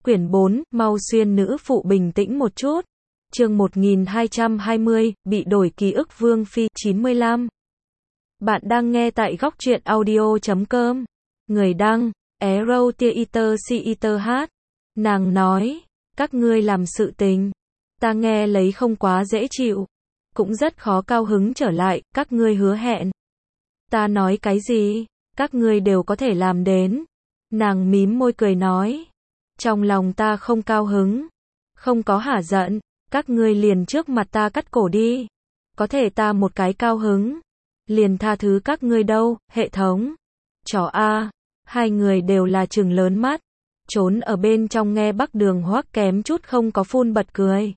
Quyển 4, mau xuyên nữ phụ bình tĩnh một chút. Chương 1220, bị đổi ký ức Vương Phi, 95. Bạn đang nghe tại góc truyện audio.com. Người đăng, Ero Theater Theater hát. Nàng nói, các ngươi làm sự tình. Ta nghe lấy không quá dễ chịu. Cũng rất khó cao hứng trở lại, các ngươi hứa hẹn. Ta nói cái gì? Các ngươi đều có thể làm đến. Nàng mím môi cười nói. Trong lòng ta không cao hứng. Không có hả giận. Các ngươi liền trước mặt ta cắt cổ đi. Có thể ta một cái cao hứng. Liền tha thứ các ngươi đâu, hệ thống. Chó a. Hai người đều là trừng lớn mắt. Trốn ở bên trong nghe Bắc Đường Hoắc kém chút không có phun bật cười.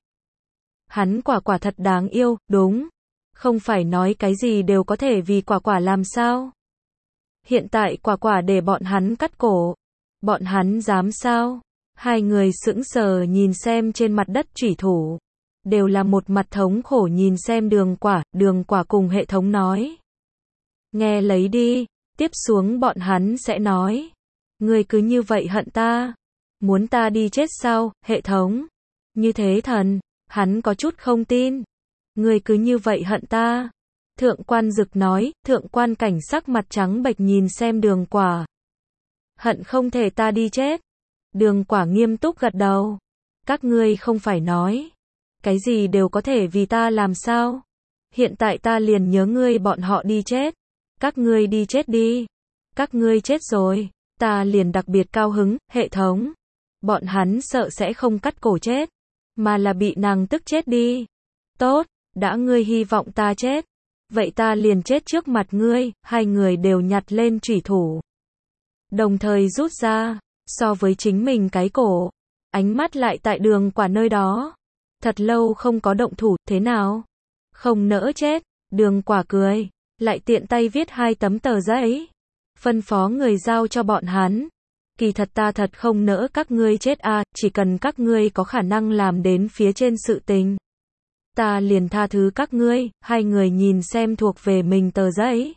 Hắn quả thật đáng yêu, đúng. Không phải nói cái gì đều có thể vì quả làm sao. Hiện tại quả để bọn hắn cắt cổ. Bọn hắn dám sao? Hai người sững sờ nhìn xem trên mặt đất chủy thủ. Đều là một mặt thống khổ nhìn xem đường quả cùng hệ thống nói. Nghe lấy đi, tiếp xuống bọn hắn sẽ nói. Ngươi cứ như vậy hận ta. Muốn ta đi chết sao, hệ thống? Như thế thần, hắn có chút không tin. Ngươi cứ như vậy hận ta. Thượng quan Dực nói, thượng quan Cảnh sắc mặt trắng bệch nhìn xem đường quả. Hận không thể ta đi chết. Đường quả nghiêm túc gật đầu. Các ngươi không phải nói. Cái gì đều có thể vì ta làm sao? Hiện tại ta liền nhớ ngươi bọn họ đi chết. Các ngươi đi chết đi. Các ngươi chết rồi. Ta liền đặc biệt cao hứng, hệ thống. Bọn hắn sợ sẽ không cắt cổ chết. Mà là bị nàng tức chết đi. Tốt, đã ngươi hy vọng ta chết. Vậy ta liền chết trước mặt ngươi. Hai người đều nhặt lên chủy thủ. Đồng thời rút ra. So với chính mình cái cổ. Ánh mắt lại tại đường quả nơi đó. Thật lâu không có động thủ, thế nào? Không nỡ chết. Đường quả cười. Lại tiện tay viết 2 tấm tờ giấy. Phân phó người giao cho bọn hắn. Kỳ thật ta thật không nỡ các ngươi chết a, chỉ cần các ngươi có khả năng làm đến phía trên sự tình. Ta liền tha thứ các ngươi. Hai người nhìn xem thuộc về mình tờ giấy.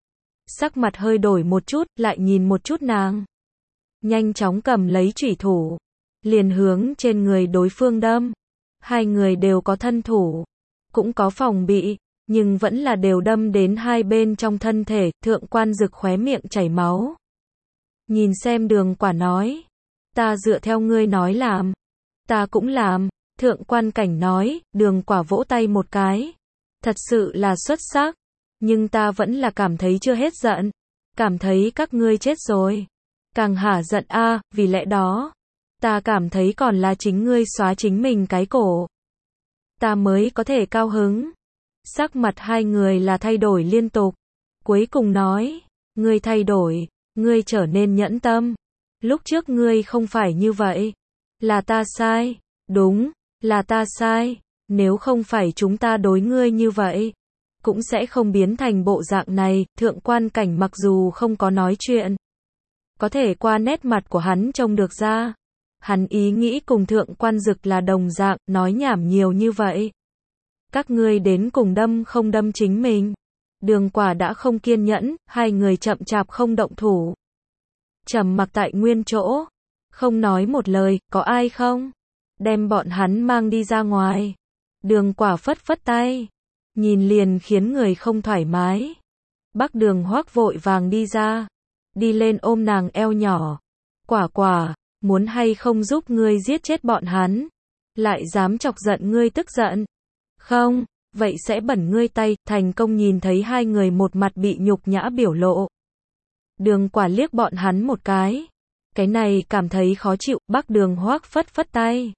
Sắc mặt hơi đổi một chút, lại nhìn một chút nàng. Nhanh chóng cầm lấy chủy thủ. Liền hướng trên người đối phương đâm. Hai người đều có thân thủ. Cũng có phòng bị. Nhưng vẫn là đều đâm đến hai bên trong thân thể. Thượng quan Dực khóe miệng chảy máu. Nhìn xem đường quả nói. Ta dựa theo ngươi nói làm. Ta cũng làm. Thượng quan Cảnh nói. Đường quả vỗ tay một cái. Thật sự là xuất sắc. Nhưng ta vẫn là cảm thấy chưa hết giận. Cảm thấy các ngươi chết rồi. Càng hả giận a, vì lẽ đó. Ta cảm thấy còn là chính ngươi xóa chính mình cái cổ. Ta mới có thể cao hứng. Sắc mặt hai người là thay đổi liên tục. Cuối cùng nói. Ngươi thay đổi. Ngươi trở nên nhẫn tâm. Lúc trước ngươi không phải như vậy. Là ta sai. Đúng. Là ta sai. Nếu không phải chúng ta đối ngươi như vậy. Cũng sẽ không biến thành bộ dạng này. Thượng quan Cảnh mặc dù không có nói chuyện. Có thể qua nét mặt của hắn trông được ra. Hắn ý nghĩ cùng thượng quan Dực là đồng dạng, nói nhảm nhiều như vậy. Các ngươi đến cùng đâm không đâm chính mình. Đường quả đã không kiên nhẫn, hai người chậm chạp không động thủ. Trầm mặc tại nguyên chỗ. Không nói một lời, có ai không? Đem bọn hắn mang đi ra ngoài. Đường quả phất phất tay. Nhìn liền khiến người không thoải mái. Bắc Đường Hoắc vội vàng đi ra. Đi lên ôm nàng eo nhỏ. Quả, muốn hay không giúp ngươi giết chết bọn hắn? Lại dám chọc giận ngươi tức giận? Không, vậy sẽ bẩn ngươi tay. Thành công nhìn thấy hai người một mặt bị nhục nhã biểu lộ. Đường quả liếc bọn hắn một cái. Cái này cảm thấy khó chịu. Bắc Đường Hoắc phất phất tay.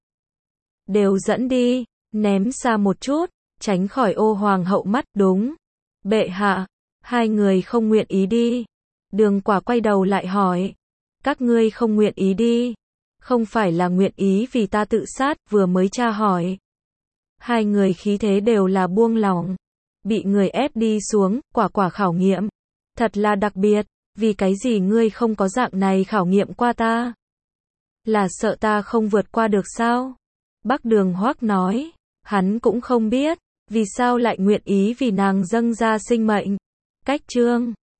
Đều dẫn đi, ném xa một chút, tránh khỏi ô hoàng hậu mắt. Đúng. Bệ hạ, hai người không nguyện ý đi. Đường quả quay đầu lại hỏi. Các ngươi không nguyện ý đi. Không phải là nguyện ý vì ta tự sát, vừa mới tra hỏi. Hai người khí thế đều là buông lỏng. Bị người ép đi xuống, quả khảo nghiệm. Thật là đặc biệt, vì cái gì ngươi không có dạng này khảo nghiệm qua ta? Là sợ ta không vượt qua được sao? Bắc Đường Hoắc nói. Hắn cũng không biết, vì sao lại nguyện ý vì nàng dâng ra sinh mệnh. Cách chương